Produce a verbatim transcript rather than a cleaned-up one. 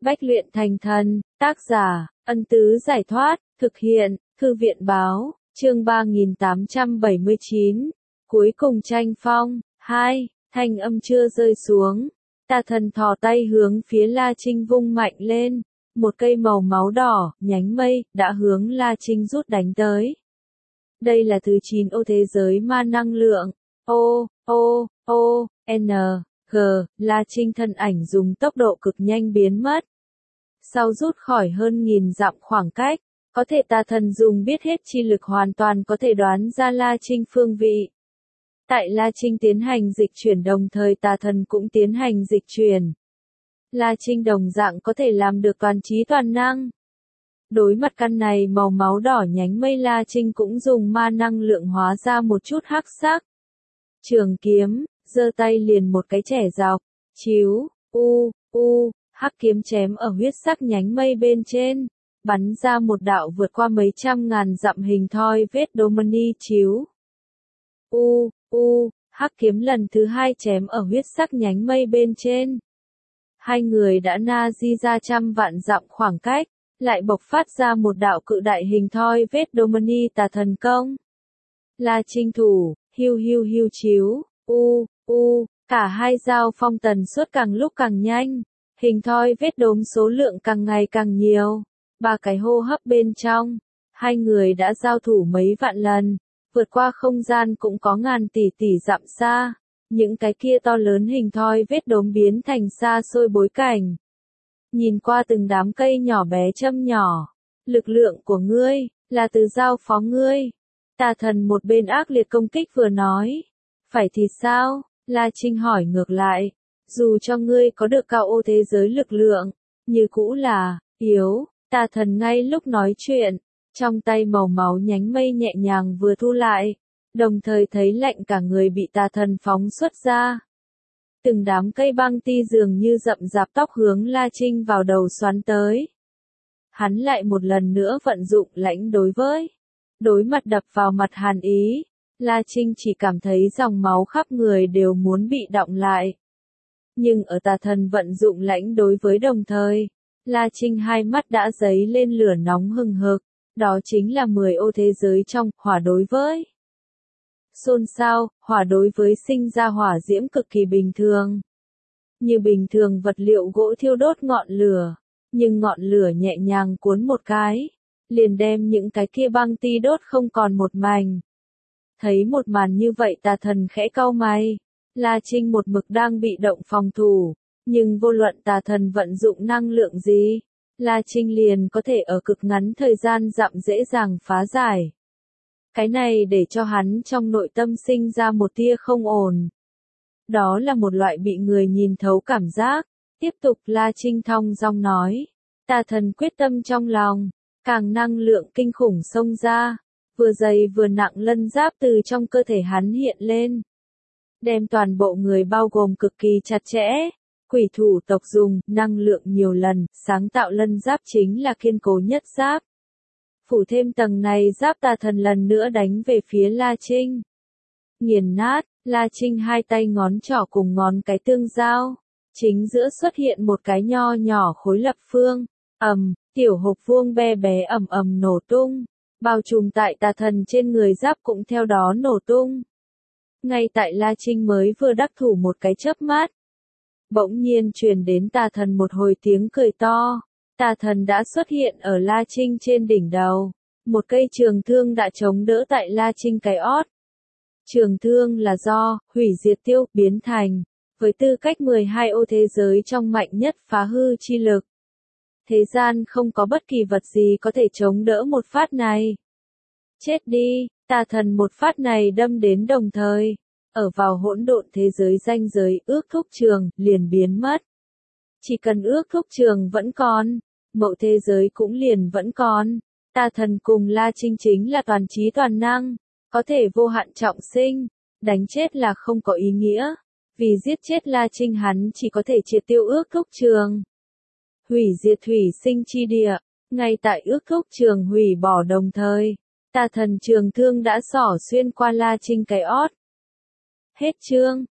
Bách luyện thành thần, tác giả, Ân Tứ Giải Thoát, thực hiện, Thư viện báo, chương ba nghìn tám trăm bảy mươi chín, cuối cùng tranh phong, hai, thanh âm chưa rơi xuống, tà thần thò tay hướng phía La Trinh vung mạnh lên, một cây màu máu đỏ, nhánh mây, đã hướng La Trinh rút đánh tới. Đây là thứ chín ô thế giới ma năng lượng, O, O, O, N, G, La Trinh thân ảnh dùng tốc độ cực nhanh biến mất. Sau rút khỏi hơn nghìn dặm khoảng cách, có thể tà thần dùng biết hết chi lực hoàn toàn có thể đoán ra La Trinh phương vị. Tại La Trinh tiến hành dịch chuyển đồng thời tà thần cũng tiến hành dịch chuyển. La Trinh đồng dạng có thể làm được toàn trí toàn năng. Đối mặt căn này màu máu đỏ nhánh mây, La Trinh cũng dùng ma năng lượng hóa ra một chút hắc sắc. Trường kiếm, giơ tay liền một cái chẻ dọc, chiếu, u, u, hắc kiếm chém ở huyết sắc nhánh mây bên trên, bắn ra một đạo vượt qua mấy trăm ngàn dặm hình thoi vết Domini chiếu. U, u, hắc kiếm lần thứ hai chém ở huyết sắc nhánh mây bên trên. Hai người đã na di ra trăm vạn dặm khoảng cách, lại bộc phát ra một đạo cự đại hình thoi vết Domini tà thần công. La Trinh thủ, hiu hiu hiu chiếu, u, u, cả hai giao phong tần suất càng lúc càng nhanh, hình thoi vết đốm số lượng càng ngày càng nhiều. Ba cái hô hấp bên trong, hai người đã giao thủ mấy vạn lần, vượt qua không gian cũng có ngàn tỷ tỷ dặm xa. Những cái kia to lớn hình thoi vết đốm biến thành xa xôi bối cảnh. Nhìn qua từng đám cây nhỏ bé châm nhỏ, lực lượng của ngươi, là từ giao phó ngươi. Tà thần một bên ác liệt công kích vừa nói. Phải thì sao? La Trinh hỏi ngược lại. Dù cho ngươi có được cao ô thế giới lực lượng, như cũ là, yếu. Tà thần ngay lúc nói chuyện, trong tay màu máu nhánh mây nhẹ nhàng vừa thu lại, đồng thời thấy lạnh cả người bị tà thần phóng xuất ra. Từng đám cây băng ti dường như rậm rạp tóc hướng La Trinh vào đầu xoắn tới. Hắn lại một lần nữa vận dụng lãnh đối với. Đối mặt đập vào mặt hàn ý, La Trinh chỉ cảm thấy dòng máu khắp người đều muốn bị đọng lại. Nhưng ở tà thần vận dụng lãnh đối với đồng thời, La Trinh hai mắt đã dấy lên lửa nóng hừng hực, đó chính là mười ô thế giới trong hỏa đối với. Xôn xao, hỏa đối với sinh ra hỏa diễm cực kỳ bình thường. Như bình thường vật liệu gỗ thiêu đốt ngọn lửa, nhưng ngọn lửa nhẹ nhàng cuốn một cái, liền đem những cái kia băng ti đốt không còn một mảnh. Thấy một màn như vậy tà thần khẽ cau mày, La Trinh một mực đang bị động phòng thủ, nhưng vô luận tà thần vận dụng năng lượng gì, La Trinh liền có thể ở cực ngắn thời gian dặm dễ dàng phá giải. Cái này để cho hắn trong nội tâm sinh ra một tia không ổn. Đó là một loại bị người nhìn thấu cảm giác. Tiếp tục La Trinh thong dong nói. Tà thần quyết tâm trong lòng, càng năng lượng kinh khủng xông ra, vừa dày vừa nặng lân giáp từ trong cơ thể hắn hiện lên. Đem toàn bộ người bao gồm cực kỳ chặt chẽ. Quỷ thủ tộc dùng năng lượng nhiều lần, sáng tạo lân giáp chính là kiên cố nhất giáp. Phủ thêm tầng này giáp tà thần lần nữa đánh về phía La Trinh. Nghiền nát, La Trinh hai tay ngón trỏ cùng ngón cái tương giao. Chính giữa xuất hiện một cái nho nhỏ khối lập phương. Ầm, tiểu hộp vuông be bé ầm ầm nổ tung. Bao trùm tại tà thần trên người giáp cũng theo đó nổ tung. Ngay tại La Trinh mới vừa đắc thủ một cái chớp mắt. Bỗng nhiên truyền đến tà thần một hồi tiếng cười to. Tà thần đã xuất hiện ở La Trinh trên đỉnh đầu. Một cây trường thương đã chống đỡ tại La Trinh cái ót. Trường thương là do hủy diệt tiêu biến thành, với tư cách mười hai ô thế giới trong mạnh nhất phá hư chi lực. Thế gian không có bất kỳ vật gì có thể chống đỡ một phát này. Chết đi, tà thần một phát này đâm đến đồng thời. Ở vào hỗn độn thế giới ranh giới ước thúc trường, liền biến mất. Chỉ cần ước thúc trường vẫn còn, mậu thế giới cũng liền vẫn còn. Tà thần cùng La Trinh chính là toàn trí toàn năng, có thể vô hạn trọng sinh, đánh chết là không có ý nghĩa. Vì giết chết La Trinh hắn chỉ có thể triệt tiêu ước thúc trường. Hủy diệt thủy sinh chi địa, ngay tại ước thúc trường hủy bỏ đồng thời. Tà thần trường thương đã xỏ xuyên qua La Trinh cái ót. Hết chương.